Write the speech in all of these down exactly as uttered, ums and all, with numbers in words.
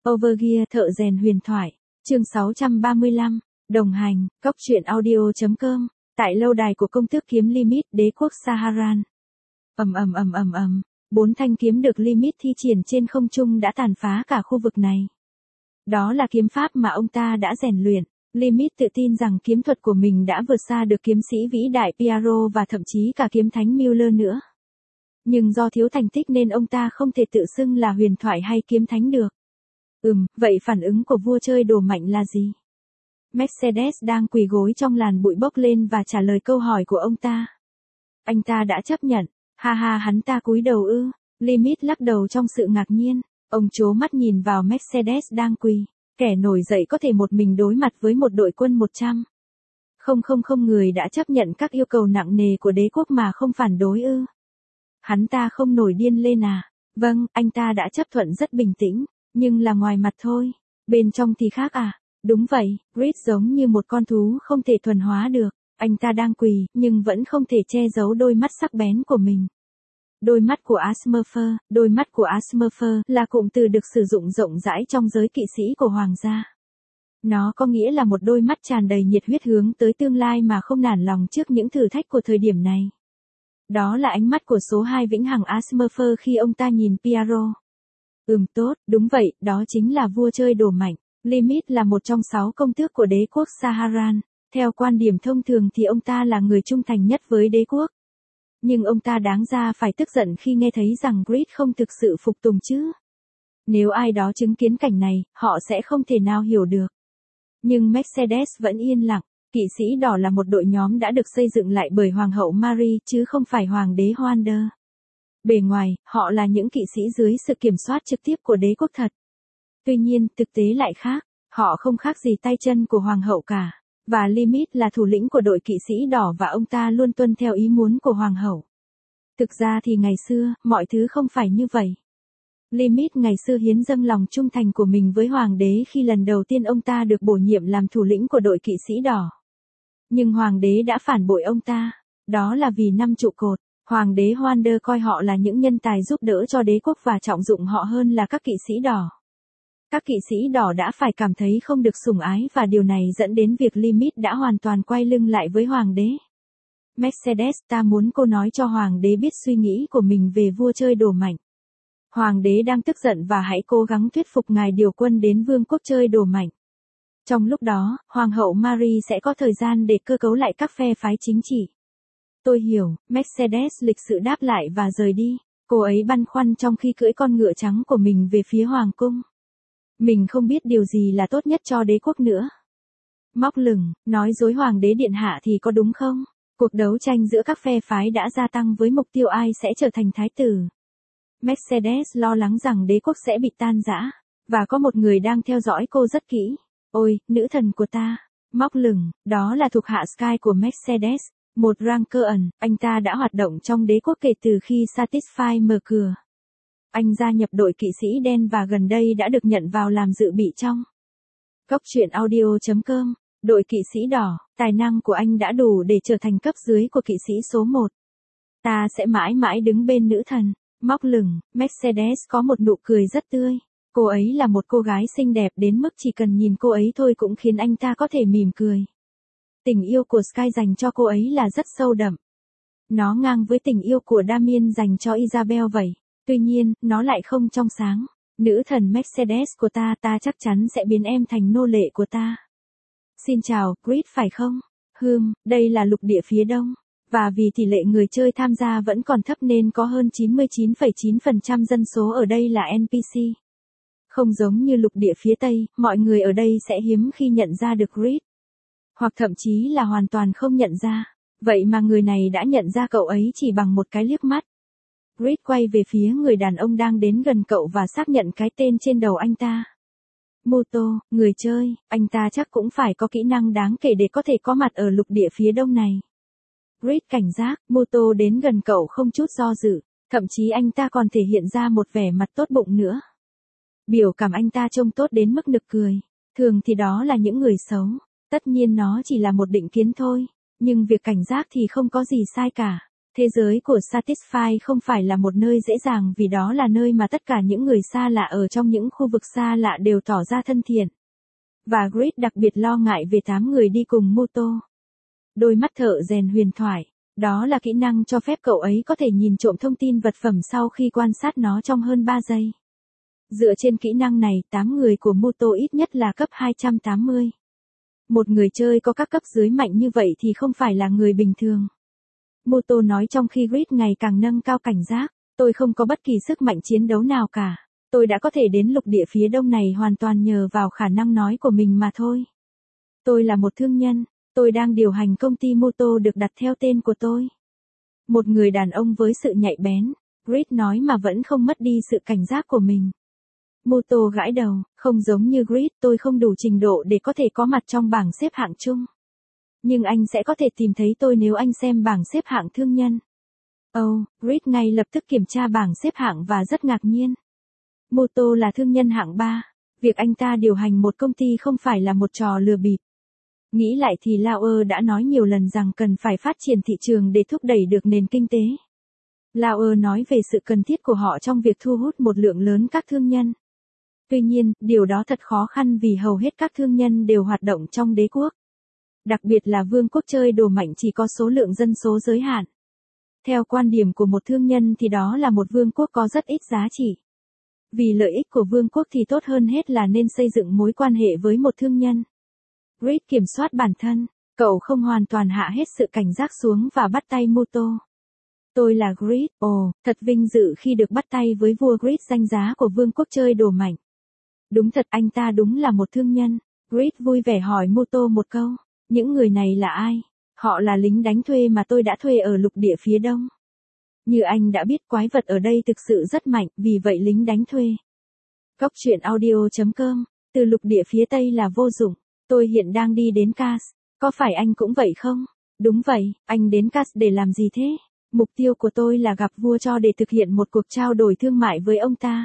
Overgear thợ rèn huyền thoại, chương sáu trăm ba mươi lăm, đồng hành, cốc truyện audio.com, tại lâu đài của công tước kiếm Limit đế quốc Saharan. Ầm ầm ầm ầm ầm, bốn thanh kiếm được Limit thi triển trên không trung đã tàn phá cả khu vực này. Đó là kiếm pháp mà ông ta đã rèn luyện. Limit tự tin rằng kiếm thuật của mình đã vượt xa được kiếm sĩ vĩ đại Piaro và thậm chí cả kiếm thánh Müller nữa. Nhưng do thiếu thành tích nên ông ta không thể tự xưng là huyền thoại hay kiếm thánh được. Ừm, vậy phản ứng của vua chơi đồ mạnh là gì? Mercedes đang quỳ gối trong làn bụi bốc lên và trả lời câu hỏi của ông ta. Anh ta đã chấp nhận. Ha ha, hắn ta cúi đầu ư? Limit lắc đầu trong sự ngạc nhiên. Ông trố mắt nhìn vào Mercedes đang quỳ. Kẻ nổi dậy có thể một mình đối mặt với một đội quân một trăm. Không không không người đã chấp nhận các yêu cầu nặng nề của đế quốc mà không phản đối ư? Hắn ta không nổi điên lên à? Vâng, anh ta đã chấp thuận rất bình tĩnh, nhưng là ngoài mặt thôi. Bên trong thì khác à? Đúng vậy, Grid giống như một con thú không thể thuần hóa được. Anh ta đang quỳ, nhưng vẫn không thể che giấu đôi mắt sắc bén của mình. Đôi mắt của Asmurfer, đôi mắt của Asmurfer là cụm từ được sử dụng rộng rãi trong giới kỵ sĩ của hoàng gia. Nó có nghĩa là một đôi mắt tràn đầy nhiệt huyết hướng tới tương lai mà không nản lòng trước những thử thách của thời điểm này. Đó là ánh mắt của số hai vĩnh hằng Asmurfer khi ông ta nhìn Piaro. Ừm tốt, đúng vậy, đó chính là vua chơi đồ mạnh. Limit là một trong sáu công tước của đế quốc Saharan. Theo quan điểm thông thường thì ông ta là người trung thành nhất với đế quốc. Nhưng ông ta đáng ra phải tức giận khi nghe thấy rằng Grid không thực sự phục tùng chứ. Nếu ai đó chứng kiến cảnh này, họ sẽ không thể nào hiểu được. Nhưng Mercedes vẫn yên lặng. Kỵ sĩ đỏ là một đội nhóm đã được xây dựng lại bởi Hoàng hậu Marie chứ không phải Hoàng đế Wander. Bề ngoài, họ là những kỵ sĩ dưới sự kiểm soát trực tiếp của đế quốc thật. Tuy nhiên, thực tế lại khác. Họ không khác gì tay chân của Hoàng hậu cả. Và Limit là thủ lĩnh của đội kỵ sĩ đỏ và ông ta luôn tuân theo ý muốn của Hoàng hậu. Thực ra thì ngày xưa, mọi thứ không phải như vậy. Limit ngày xưa hiến dâng lòng trung thành của mình với Hoàng đế khi lần đầu tiên ông ta được bổ nhiệm làm thủ lĩnh của đội kỵ sĩ đỏ. Nhưng Hoàng đế đã phản bội ông ta. Đó là vì năm trụ cột. Hoàng đế Wander coi họ là những nhân tài giúp đỡ cho đế quốc và trọng dụng họ hơn là các kỵ sĩ đỏ. Các kỵ sĩ đỏ đã phải cảm thấy không được sủng ái và điều này dẫn đến việc Limit đã hoàn toàn quay lưng lại với Hoàng đế. Mercedes, ta muốn cô nói cho Hoàng đế biết suy nghĩ của mình về vua chơi đồ mạnh. Hoàng đế đang tức giận và hãy cố gắng thuyết phục ngài điều quân đến vương quốc chơi đồ mạnh. Trong lúc đó, Hoàng hậu Marie sẽ có thời gian để cơ cấu lại các phe phái chính trị. Tôi hiểu, Mercedes lịch sự đáp lại và rời đi. Cô ấy băn khoăn trong khi cưỡi con ngựa trắng của mình về phía Hoàng cung. Mình không biết điều gì là tốt nhất cho đế quốc nữa. Móc lửng, nói dối Hoàng đế điện hạ thì có đúng không? Cuộc đấu tranh giữa các phe phái đã gia tăng với mục tiêu ai sẽ trở thành thái tử. Mercedes lo lắng rằng đế quốc sẽ bị tan rã. Và có một người đang theo dõi cô rất kỹ. Ôi, nữ thần của ta. Móc lửng, đó là thuộc hạ Sky của Mercedes. Một Rankeon, anh ta đã hoạt động trong đế quốc kể từ khi Satisfy mở cửa. Anh gia nhập đội kỵ sĩ đen và gần đây đã được nhận vào làm dự bị trong cốc truyện audio.com. Đội kỵ sĩ đỏ, tài năng của anh đã đủ để trở thành cấp dưới của kỵ sĩ số một. Ta sẽ mãi mãi đứng bên nữ thần. Móc lửng, Mercedes có một nụ cười rất tươi. Cô ấy là một cô gái xinh đẹp đến mức chỉ cần nhìn cô ấy thôi cũng khiến anh ta có thể mỉm cười. Tình yêu của Sky dành cho cô ấy là rất sâu đậm. Nó ngang với tình yêu của Damien dành cho Isabel vậy. Tuy nhiên, nó lại không trong sáng. Nữ thần Mercedes của ta, ta chắc chắn sẽ biến em thành nô lệ của ta. Xin chào, Grid phải không? Hừm, đây là lục địa phía đông. Và vì tỷ lệ người chơi tham gia vẫn còn thấp nên có hơn chín mươi chín phẩy chín phần trăm dân số ở đây là en pê xê. Không giống như lục địa phía tây, mọi người ở đây sẽ hiếm khi nhận ra được Grid. Hoặc thậm chí là hoàn toàn không nhận ra. Vậy mà người này đã nhận ra cậu ấy chỉ bằng một cái liếc mắt. Grid quay về phía người đàn ông đang đến gần cậu và xác nhận cái tên trên đầu anh ta. Muto, người chơi, anh ta chắc cũng phải có kỹ năng đáng kể để có thể có mặt ở lục địa phía đông này. Grid cảnh giác, Muto đến gần cậu không chút do dự, thậm chí anh ta còn thể hiện ra một vẻ mặt tốt bụng nữa. Biểu cảm anh ta trông tốt đến mức nực cười. Thường thì đó là những người xấu. Tất nhiên nó chỉ là một định kiến thôi, nhưng việc cảnh giác thì không có gì sai cả. Thế giới của Satisfy không phải là một nơi dễ dàng vì đó là nơi mà tất cả những người xa lạ ở trong những khu vực xa lạ đều tỏ ra thân thiện. Và Grid đặc biệt lo ngại về tám người đi cùng mô tô. Đôi mắt thợ rèn huyền thoại. Đó là kỹ năng cho phép cậu ấy có thể nhìn trộm thông tin vật phẩm sau khi quan sát nó trong hơn ba giây. Dựa trên kỹ năng này, tám người của mô tô ít nhất là cấp hai trăm tám mươi. Một người chơi có các cấp dưới mạnh như vậy thì không phải là người bình thường. Mô tô nói trong khi Grid ngày càng nâng cao cảnh giác, tôi không có bất kỳ sức mạnh chiến đấu nào cả. Tôi đã có thể đến lục địa phía đông này hoàn toàn nhờ vào khả năng nói của mình mà thôi. Tôi là một thương nhân, tôi đang điều hành công ty mô tô được đặt theo tên của tôi. Một người đàn ông với sự nhạy bén, Grid nói mà vẫn không mất đi sự cảnh giác của mình. Mô tô gãi đầu, không giống như Grid, tôi không đủ trình độ để có thể có mặt trong bảng xếp hạng chung. Nhưng anh sẽ có thể tìm thấy tôi nếu anh xem bảng xếp hạng thương nhân. Oh, Grid ngay lập tức kiểm tra bảng xếp hạng và rất ngạc nhiên. Mô tô là thương nhân hạng ba. Việc anh ta điều hành một công ty không phải là một trò lừa bịp. Nghĩ lại thì Lauer đã nói nhiều lần rằng cần phải phát triển thị trường để thúc đẩy được nền kinh tế. Lauer nói về sự cần thiết của họ trong việc thu hút một lượng lớn các thương nhân. Tuy nhiên, điều đó thật khó khăn vì hầu hết các thương nhân đều hoạt động trong đế quốc. Đặc biệt là vương quốc chơi đồ mạnh chỉ có số lượng dân số giới hạn. Theo quan điểm của một thương nhân thì đó là một vương quốc có rất ít giá trị. Vì lợi ích của vương quốc thì tốt hơn hết là nên xây dựng mối quan hệ với một thương nhân. Grid kiểm soát bản thân, cậu không hoàn toàn hạ hết sự cảnh giác xuống và bắt tay mô tô. Tôi là Grid, ồ, thật vinh dự khi được bắt tay với vua Grid danh giá của vương quốc chơi đồ mạnh. Đúng thật anh ta đúng là một thương nhân. Grid vui vẻ hỏi mô tô một câu, những người này là ai? Họ là lính đánh thuê mà tôi đã thuê ở lục địa phía đông. Như anh đã biết quái vật ở đây thực sự rất mạnh, vì vậy lính đánh thuê. Cóc truyện audio chấm com, từ lục địa phía tây là vô dụng, tôi hiện đang đi đến Cas, có phải anh cũng vậy không? Đúng vậy, anh đến Cas để làm gì thế? Mục tiêu của tôi là gặp vua cho để thực hiện một cuộc trao đổi thương mại với ông ta.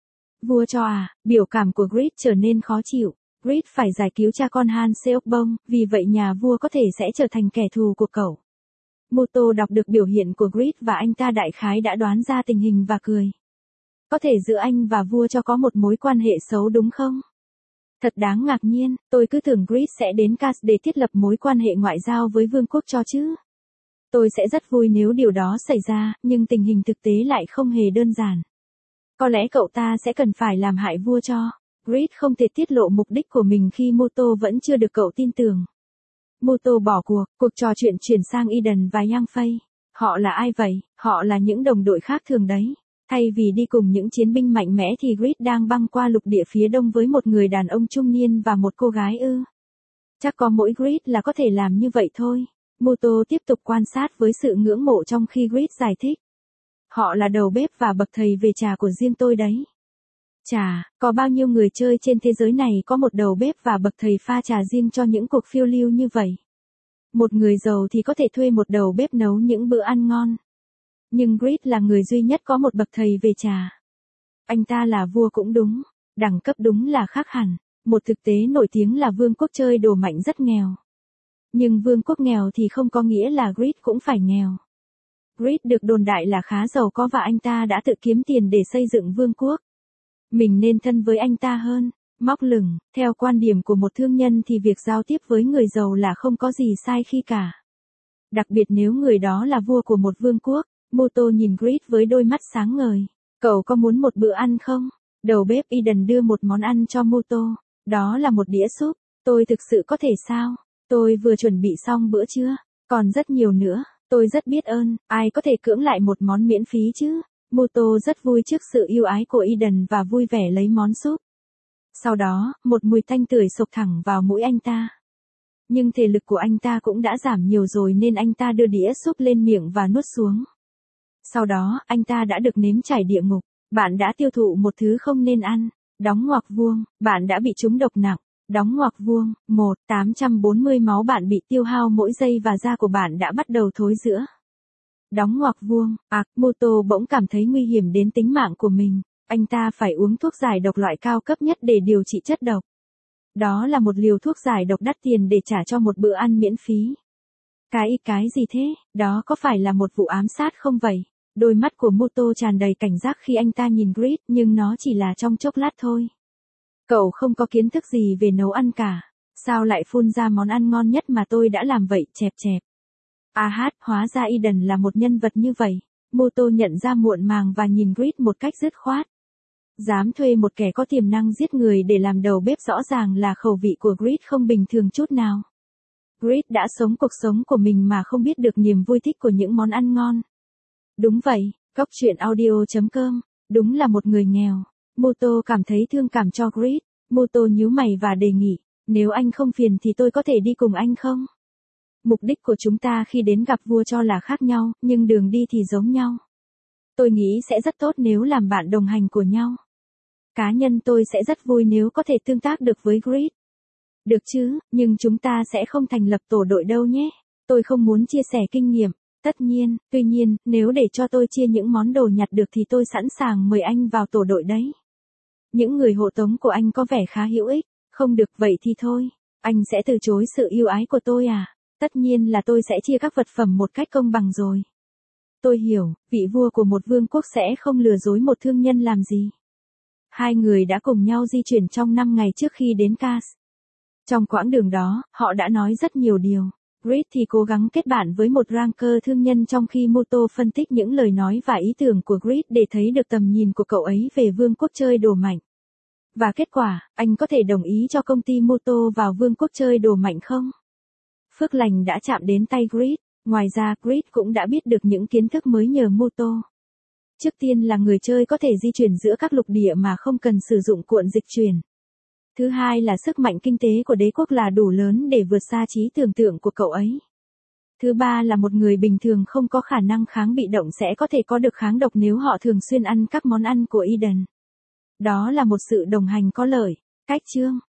Vua cho à, biểu cảm của Grid trở nên khó chịu. Grid phải giải cứu cha con Han Seokbong, vì vậy nhà vua có thể sẽ trở thành kẻ thù của cậu. Mô tô đọc được biểu hiện của Grid và anh ta đại khái đã đoán ra tình hình và cười. Có thể giữa anh và vua cho có một mối quan hệ xấu đúng không? Thật đáng ngạc nhiên, tôi cứ tưởng Grid sẽ đến Cas để thiết lập mối quan hệ ngoại giao với vương quốc cho chứ. Tôi sẽ rất vui nếu điều đó xảy ra, nhưng tình hình thực tế lại không hề đơn giản. Có lẽ cậu ta sẽ cần phải làm hại vua cho. Grid không thể tiết lộ mục đích của mình khi mô tô vẫn chưa được cậu tin tưởng. Mô tô bỏ cuộc, cuộc trò chuyện chuyển sang Eden và Yang Fei. Họ là ai vậy? Họ là những đồng đội khác thường đấy. Thay vì đi cùng những chiến binh mạnh mẽ thì Grid đang băng qua lục địa phía đông với một người đàn ông trung niên và một cô gái ư. Chắc có mỗi Grid là có thể làm như vậy thôi. Mô tô tiếp tục quan sát với sự ngưỡng mộ trong khi Grid giải thích. Họ là đầu bếp và bậc thầy về trà của riêng tôi đấy. Chà, có bao nhiêu người chơi trên thế giới này có một đầu bếp và bậc thầy pha trà riêng cho những cuộc phiêu lưu như vậy? Một người giàu thì có thể thuê một đầu bếp nấu những bữa ăn ngon. Nhưng Grid là người duy nhất có một bậc thầy về trà. Anh ta là vua cũng đúng, đẳng cấp đúng là khác hẳn. Một thực tế nổi tiếng là vương quốc chơi đồ mạnh rất nghèo. Nhưng vương quốc nghèo thì không có nghĩa là Grid cũng phải nghèo. Grid được đồn đại là khá giàu có và anh ta đã tự kiếm tiền để xây dựng vương quốc. Mình nên thân với anh ta hơn. Móc lửng, theo quan điểm của một thương nhân thì việc giao tiếp với người giàu là không có gì sai khi cả. Đặc biệt nếu người đó là vua của một vương quốc. Mô tô nhìn Grid với đôi mắt sáng ngời. Cậu có muốn một bữa ăn không? Đầu bếp Eden đưa một món ăn cho mô tô. Đó là một đĩa súp. Tôi thực sự có thể sao? Tôi vừa chuẩn bị xong bữa trưa. Còn rất nhiều nữa. Tôi rất biết ơn. Ai có thể cưỡng lại một món miễn phí chứ? Mô tô rất vui trước sự yêu ái của Eden và vui vẻ lấy món súp. Sau đó, một mùi tanh tưởi xộc thẳng vào mũi anh ta. Nhưng thể lực của anh ta cũng đã giảm nhiều rồi nên anh ta đưa đĩa súp lên miệng và nuốt xuống. Sau đó, anh ta đã được nếm trải địa ngục. Bạn đã tiêu thụ một thứ không nên ăn. Đóng ngoặc vuông, bạn đã bị trúng độc nặng. Đóng ngoặc vuông, một tám trăm bốn mươi máu bạn bị tiêu hao mỗi giây và da của bạn đã bắt đầu thối rữa. Đóng ngoặc vuông, ạc, mô tô bỗng cảm thấy nguy hiểm đến tính mạng của mình. Anh ta phải uống thuốc giải độc loại cao cấp nhất để điều trị chất độc. Đó là một liều thuốc giải độc đắt tiền để trả cho một bữa ăn miễn phí. Cái cái gì thế, đó có phải là một vụ ám sát không vậy? Đôi mắt của Muto tràn đầy cảnh giác khi anh ta nhìn Grid, nhưng nó chỉ là trong chốc lát thôi. Cậu không có kiến thức gì về nấu ăn cả. Sao lại phun ra món ăn ngon nhất mà tôi đã làm vậy, chẹp chẹp. À hát, hóa ra Eden là một nhân vật như vậy. Muto nhận ra muộn màng và nhìn Grid một cách dứt khoát. Dám thuê một kẻ có tiềm năng giết người để làm đầu bếp rõ ràng là khẩu vị của Grid không bình thường chút nào. Grid đã sống cuộc sống của mình mà không biết được niềm vui thích của những món ăn ngon. Đúng vậy, Cóc truyện audio chấm com, đúng là một người nghèo. Muto cảm thấy thương cảm cho Grid. Muto nhíu mày và đề nghị, nếu anh không phiền thì tôi có thể đi cùng anh không? Mục đích của chúng ta khi đến gặp vua cho là khác nhau, nhưng đường đi thì giống nhau. Tôi nghĩ sẽ rất tốt nếu làm bạn đồng hành của nhau. Cá nhân tôi sẽ rất vui nếu có thể tương tác được với Grid. Được chứ, nhưng chúng ta sẽ không thành lập tổ đội đâu nhé. Tôi không muốn chia sẻ kinh nghiệm. Tất nhiên, tuy nhiên, nếu để cho tôi chia những món đồ nhặt được thì tôi sẵn sàng mời anh vào tổ đội đấy. Những người hộ tống của anh có vẻ khá hữu ích. Không được vậy thì thôi. Anh sẽ từ chối sự yêu ái của tôi à? Tất nhiên là tôi sẽ chia các vật phẩm một cách công bằng rồi. Tôi hiểu, vị vua của một vương quốc sẽ không lừa dối một thương nhân làm gì. Hai người đã cùng nhau di chuyển trong năm ngày trước khi đến Kars. Trong quãng đường đó, họ đã nói rất nhiều điều. Grid thì cố gắng kết bạn với một ranker thương nhân trong khi Muto phân tích những lời nói và ý tưởng của Grid để thấy được tầm nhìn của cậu ấy về vương quốc chơi đồ mạnh. Và kết quả, anh có thể đồng ý cho công ty Muto vào vương quốc chơi đồ mạnh không? Phước lành đã chạm đến tay Grid. Ngoài ra, Grid cũng đã biết được những kiến thức mới nhờ Muto. Trước tiên là người chơi có thể di chuyển giữa các lục địa mà không cần sử dụng cuộn dịch chuyển. Thứ hai là sức mạnh kinh tế của đế quốc là đủ lớn để vượt xa trí tưởng tượng của cậu ấy. Thứ ba là một người bình thường không có khả năng kháng bị động sẽ có thể có được kháng độc nếu họ thường xuyên ăn các món ăn của Eden. Đó là một sự đồng hành có lợi. Cách chương